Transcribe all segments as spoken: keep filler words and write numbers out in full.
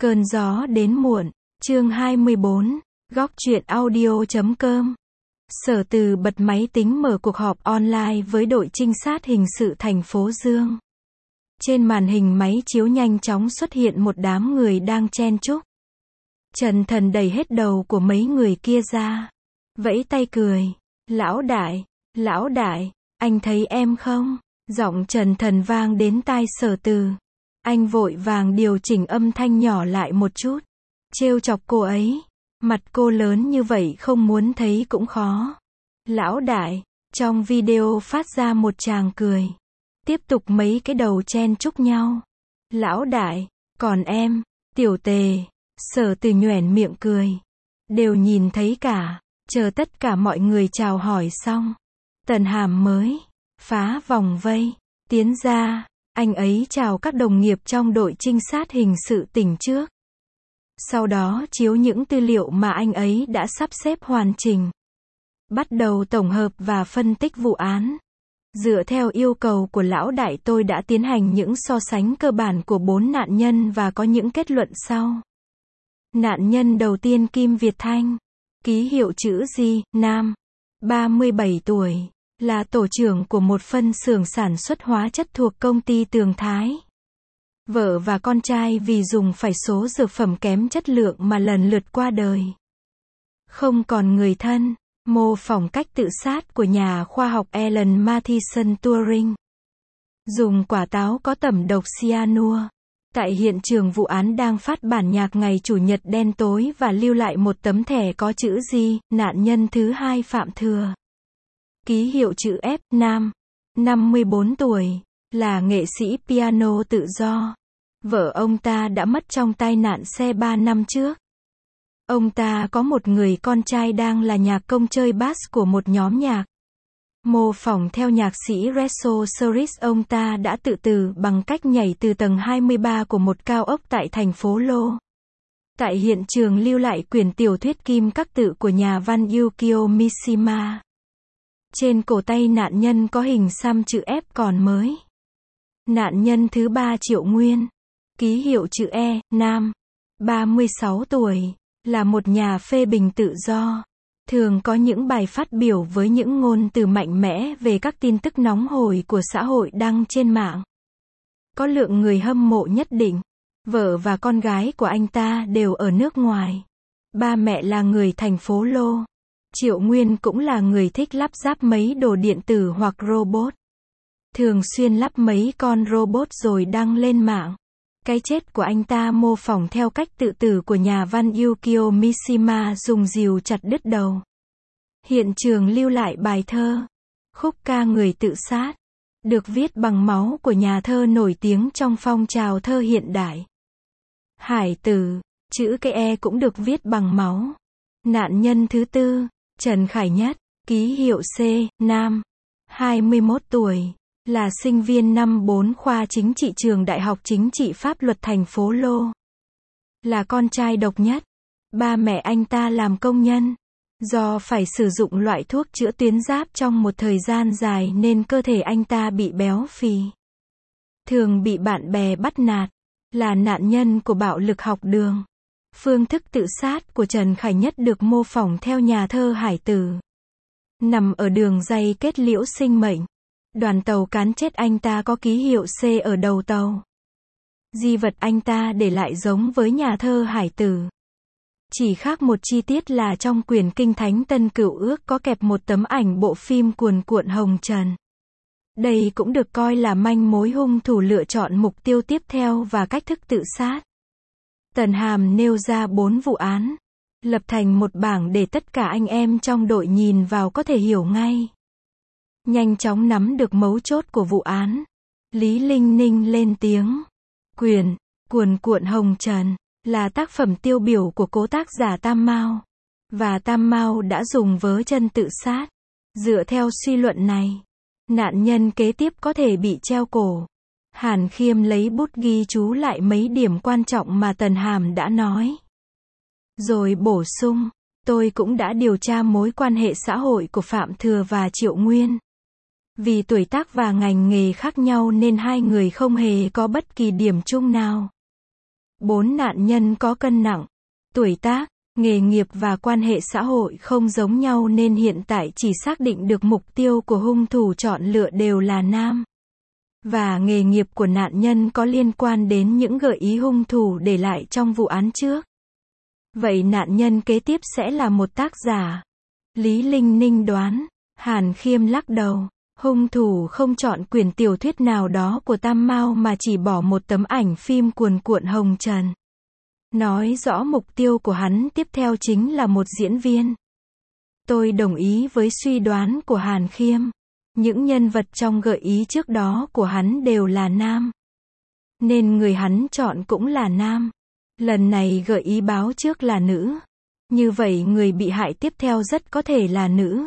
Cơn gió đến muộn, chương hai mươi bốn, góc truyện audio chấm com. Sở Từ bật máy tính mở cuộc họp online với đội trinh sát hình sự thành phố Dương. Trên màn hình máy chiếu nhanh chóng xuất hiện một đám người đang chen chúc. Trần Thần đẩy hết đầu của mấy người kia ra, vẫy tay cười. Lão đại, lão đại, anh thấy em không? Giọng Trần Thần vang đến tai Sở Từ. Anh vội vàng điều chỉnh âm thanh nhỏ lại một chút. Trêu chọc cô ấy. Mặt cô lớn như vậy không muốn thấy cũng khó. Lão đại, trong video phát ra một tràng cười. Tiếp tục mấy cái đầu chen chúc nhau. Lão đại, còn em, Tiểu Tề. Sở Từ nhoẻn miệng cười. Đều nhìn thấy cả. Chờ tất cả mọi người chào hỏi xong, Tần Hàm mới phá vòng vây, tiến ra. Anh ấy chào các đồng nghiệp trong đội trinh sát hình sự tỉnh trước. Sau đó chiếu những tư liệu mà anh ấy đã sắp xếp hoàn chỉnh. Bắt đầu tổng hợp và phân tích vụ án. Dựa theo yêu cầu của lão đại, tôi đã tiến hành những so sánh cơ bản của bốn nạn nhân và có những kết luận sau. Nạn nhân đầu tiên Kim Việt Thanh, ký hiệu chữ G, nam, ba mươi bảy tuổi, là tổ trưởng của một phân xưởng sản xuất hóa chất thuộc công ty Tường Thái. Vợ và con trai vì dùng phải số dược phẩm kém chất lượng mà lần lượt qua đời. Không còn người thân, mô phỏng cách tự sát của nhà khoa học Alan Matheson Turing. Dùng quả táo có tẩm độc cyanua. Tại hiện trường vụ án đang phát bản nhạc ngày Chủ nhật đen tối và lưu lại một tấm thẻ có chữ G, nạn nhân thứ hai Phạm Thừa. Ký hiệu chữ F, nam, năm mươi bốn tuổi, là nghệ sĩ piano tự do. Vợ ông ta đã mất trong tai nạn xe ba năm trước. Ông ta có một người con trai đang là nhạc công chơi bass của một nhóm nhạc. Mô phỏng theo nhạc sĩ Reso Soris, ông ta đã tự tử bằng cách nhảy từ tầng hai mươi ba của một cao ốc tại thành phố Lô. Tại hiện trường lưu lại quyển tiểu thuyết Kim Các Tự của nhà văn Yukio Mishima. Trên cổ tay nạn nhân có hình xăm chữ F còn mới. Nạn nhân thứ ba Triệu Nguyên, ký hiệu chữ E, nam, ba mươi sáu tuổi, là một nhà phê bình tự do. Thường có những bài phát biểu với những ngôn từ mạnh mẽ về các tin tức nóng hổi của xã hội đăng trên mạng. Có lượng người hâm mộ nhất định. Vợ và con gái của anh ta đều ở nước ngoài. Ba mẹ là người thành phố Lô. Triệu Nguyên cũng là người thích lắp ráp mấy đồ điện tử hoặc robot. Thường xuyên lắp mấy con robot rồi đăng lên mạng. Cái chết của anh ta mô phỏng theo cách tự tử của nhà văn Yukio Mishima, dùng rìu chặt đứt đầu. Hiện trường lưu lại bài thơ, khúc ca Người tự sát, được viết bằng máu của nhà thơ nổi tiếng trong phong trào thơ hiện đại. Hải tử, chữ cái E cũng được viết bằng máu. Nạn nhân thứ tư, Trần Khải Nhất, ký hiệu C, nam, hai mươi mốt tuổi. Là sinh viên năm bốn khoa chính trị trường Đại học Chính trị Pháp luật thành phố Lô. Là con trai độc nhất. Ba mẹ anh ta làm công nhân. Do phải sử dụng loại thuốc chữa tuyến giáp trong một thời gian dài nên cơ thể anh ta bị béo phì. Thường bị bạn bè bắt nạt. Là nạn nhân của bạo lực học đường. Phương thức tự sát của Trần Khải Nhất được mô phỏng theo nhà thơ Hải Tử. Nằm ở đường ray kết liễu sinh mệnh. Đoàn tàu cán chết anh ta có ký hiệu C ở đầu tàu. Di vật anh ta để lại giống với nhà thơ Hải Tử. Chỉ khác một chi tiết là trong quyển Kinh Thánh Tân Cựu Ước có kẹp một tấm ảnh bộ phim Cuồn Cuộn Hồng Trần. Đây cũng được coi là manh mối hung thủ lựa chọn mục tiêu tiếp theo và cách thức tự sát. Tần Hàm nêu ra bốn vụ án, lập thành một bảng để tất cả anh em trong đội nhìn vào có thể hiểu ngay. Nhanh chóng nắm được mấu chốt của vụ án, Lý Linh Ninh lên tiếng. Quyển Cuồn Cuộn Hồng Trần là tác phẩm tiêu biểu của cố tác giả Tam Mao, và Tam Mao đã dùng vớ chân tự sát. Dựa theo suy luận này, nạn nhân kế tiếp có thể bị treo cổ. Hàn Khiêm lấy bút ghi chú lại mấy điểm quan trọng mà Tần Hàm đã nói. Rồi bổ sung, tôi cũng đã điều tra mối quan hệ xã hội của Phạm Thừa và Triệu Nguyên. Vì tuổi tác và ngành nghề khác nhau nên hai người không hề có bất kỳ điểm chung nào. Bốn nạn nhân có cân nặng, tuổi tác, nghề nghiệp và quan hệ xã hội không giống nhau nên hiện tại chỉ xác định được mục tiêu của hung thủ chọn lựa đều là nam. Và nghề nghiệp của nạn nhân có liên quan đến những gợi ý hung thủ để lại trong vụ án trước. Vậy nạn nhân kế tiếp sẽ là một tác giả. Lý Linh Ninh đoán. Hàn Khiêm lắc đầu. Hung thủ không chọn quyển tiểu thuyết nào đó của Tam Mao mà chỉ bỏ một tấm ảnh phim cuồn cuộn hồng trần. Nói rõ mục tiêu của hắn tiếp theo chính là một diễn viên. Tôi đồng ý với suy đoán của Hàn Khiêm. Những nhân vật trong gợi ý trước đó của hắn đều là nam. Nên người hắn chọn cũng là nam. Lần này gợi ý báo trước là nữ. Như vậy người bị hại tiếp theo rất có thể là nữ.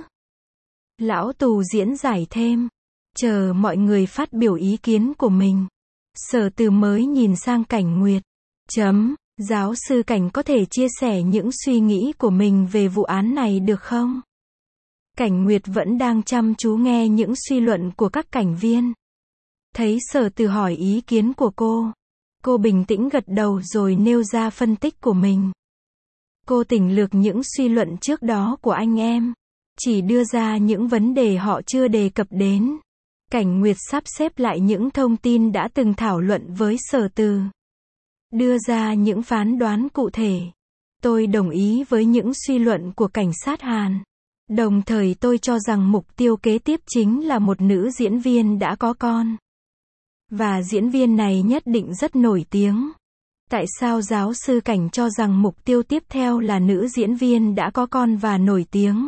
Lão tù diễn giải thêm. Chờ mọi người phát biểu ý kiến của mình. Sở Từ mới nhìn sang Cảnh Nguyệt. Chấm. Giáo sư Cảnh có thể chia sẻ những suy nghĩ của mình về vụ án này được không? Cảnh Nguyệt vẫn đang chăm chú nghe những suy luận của các cảnh viên. Thấy Sở Từ hỏi ý kiến của cô. Cô bình tĩnh gật đầu rồi nêu ra phân tích của mình. Cô tỉnh lược những suy luận trước đó của anh em. Chỉ đưa ra những vấn đề họ chưa đề cập đến. Cảnh Nguyệt sắp xếp lại những thông tin đã từng thảo luận với Sở Từ. Đưa ra những phán đoán cụ thể. Tôi đồng ý với những suy luận của cảnh sát Hàn. Đồng thời tôi cho rằng mục tiêu kế tiếp chính là một nữ diễn viên đã có con. Và diễn viên này nhất định rất nổi tiếng. Tại sao giáo sư Cảnh cho rằng mục tiêu tiếp theo là nữ diễn viên đã có con và nổi tiếng?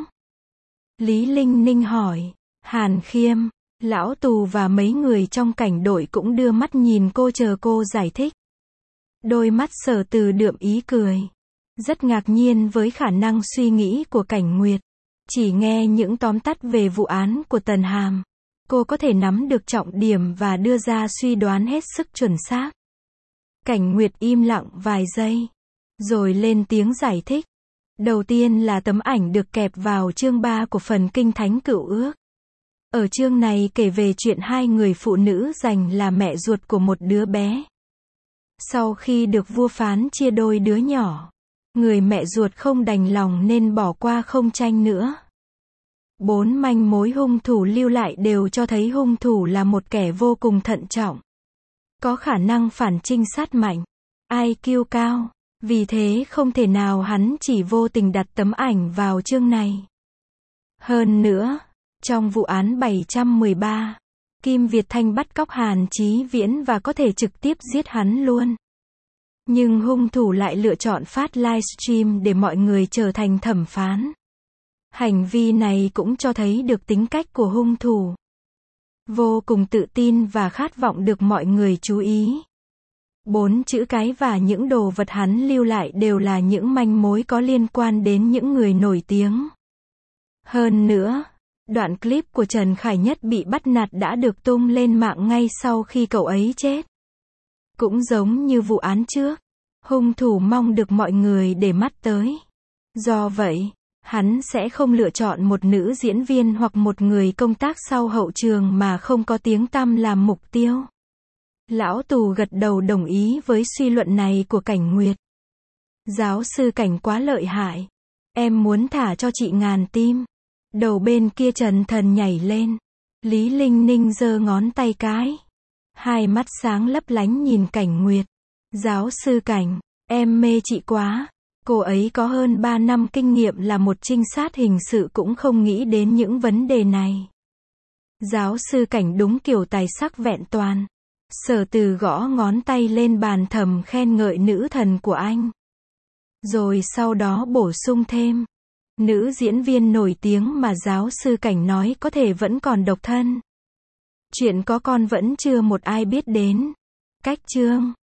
Lý Linh Ninh hỏi. Hàn Khiêm, lão tù và mấy người trong cảnh đội cũng đưa mắt nhìn cô chờ cô giải thích. Đôi mắt Sở Từ đượm ý cười. Rất ngạc nhiên với khả năng suy nghĩ của Cảnh Nguyệt. Chỉ nghe những tóm tắt về vụ án của Tần Hàm. Cô có thể nắm được trọng điểm và đưa ra suy đoán hết sức chuẩn xác. Cảnh Nguyệt im lặng vài giây. Rồi lên tiếng giải thích. Đầu tiên là tấm ảnh được kẹp vào chương ba của phần Kinh Thánh Cựu Ước. Ở chương này kể về chuyện hai người phụ nữ giành là mẹ ruột của một đứa bé. Sau khi được vua phán chia đôi đứa nhỏ, người mẹ ruột không đành lòng nên bỏ qua không tranh nữa. Bốn manh mối hung thủ lưu lại đều cho thấy hung thủ là một kẻ vô cùng thận trọng. Có khả năng phản trinh sát mạnh, i kiu cao. Vì thế không thể nào hắn chỉ vô tình đặt tấm ảnh vào chương này. Hơn nữa, trong vụ án bảy trăm mười ba, Kim Việt Thanh bắt cóc Hàn Chí Viễn và có thể trực tiếp giết hắn luôn. Nhưng hung thủ lại lựa chọn phát livestream để mọi người trở thành thẩm phán. Hành vi này cũng cho thấy được tính cách của hung thủ. Vô cùng tự tin và khát vọng được mọi người chú ý. Bốn chữ cái và những đồ vật hắn lưu lại đều là những manh mối có liên quan đến những người nổi tiếng. Hơn nữa, đoạn clip của Trần Khải Nhất bị bắt nạt đã được tung lên mạng ngay sau khi cậu ấy chết. Cũng giống như vụ án trước, hung thủ mong được mọi người để mắt tới. Do vậy, hắn sẽ không lựa chọn một nữ diễn viên hoặc một người công tác sau hậu trường mà không có tiếng tăm làm mục tiêu. Lão tù gật đầu đồng ý với suy luận này của Cảnh Nguyệt. Giáo sư Cảnh quá lợi hại. Em muốn thả cho chị ngàn tim. Đầu bên kia Trần Thần nhảy lên. Lý Linh Ninh giơ ngón tay cái. Hai mắt sáng lấp lánh nhìn Cảnh Nguyệt. Giáo sư Cảnh, em mê chị quá. Cô ấy có hơn ba năm kinh nghiệm là một trinh sát hình sự cũng không nghĩ đến những vấn đề này. Giáo sư Cảnh đúng kiểu tài sắc vẹn toàn. Sở Từ gõ ngón tay lên bàn thầm khen ngợi nữ thần của anh. Rồi sau đó bổ sung thêm. Nữ diễn viên nổi tiếng mà giáo sư Cảnh nói có thể vẫn còn độc thân. Chuyện có con vẫn chưa một ai biết đến. Cách chương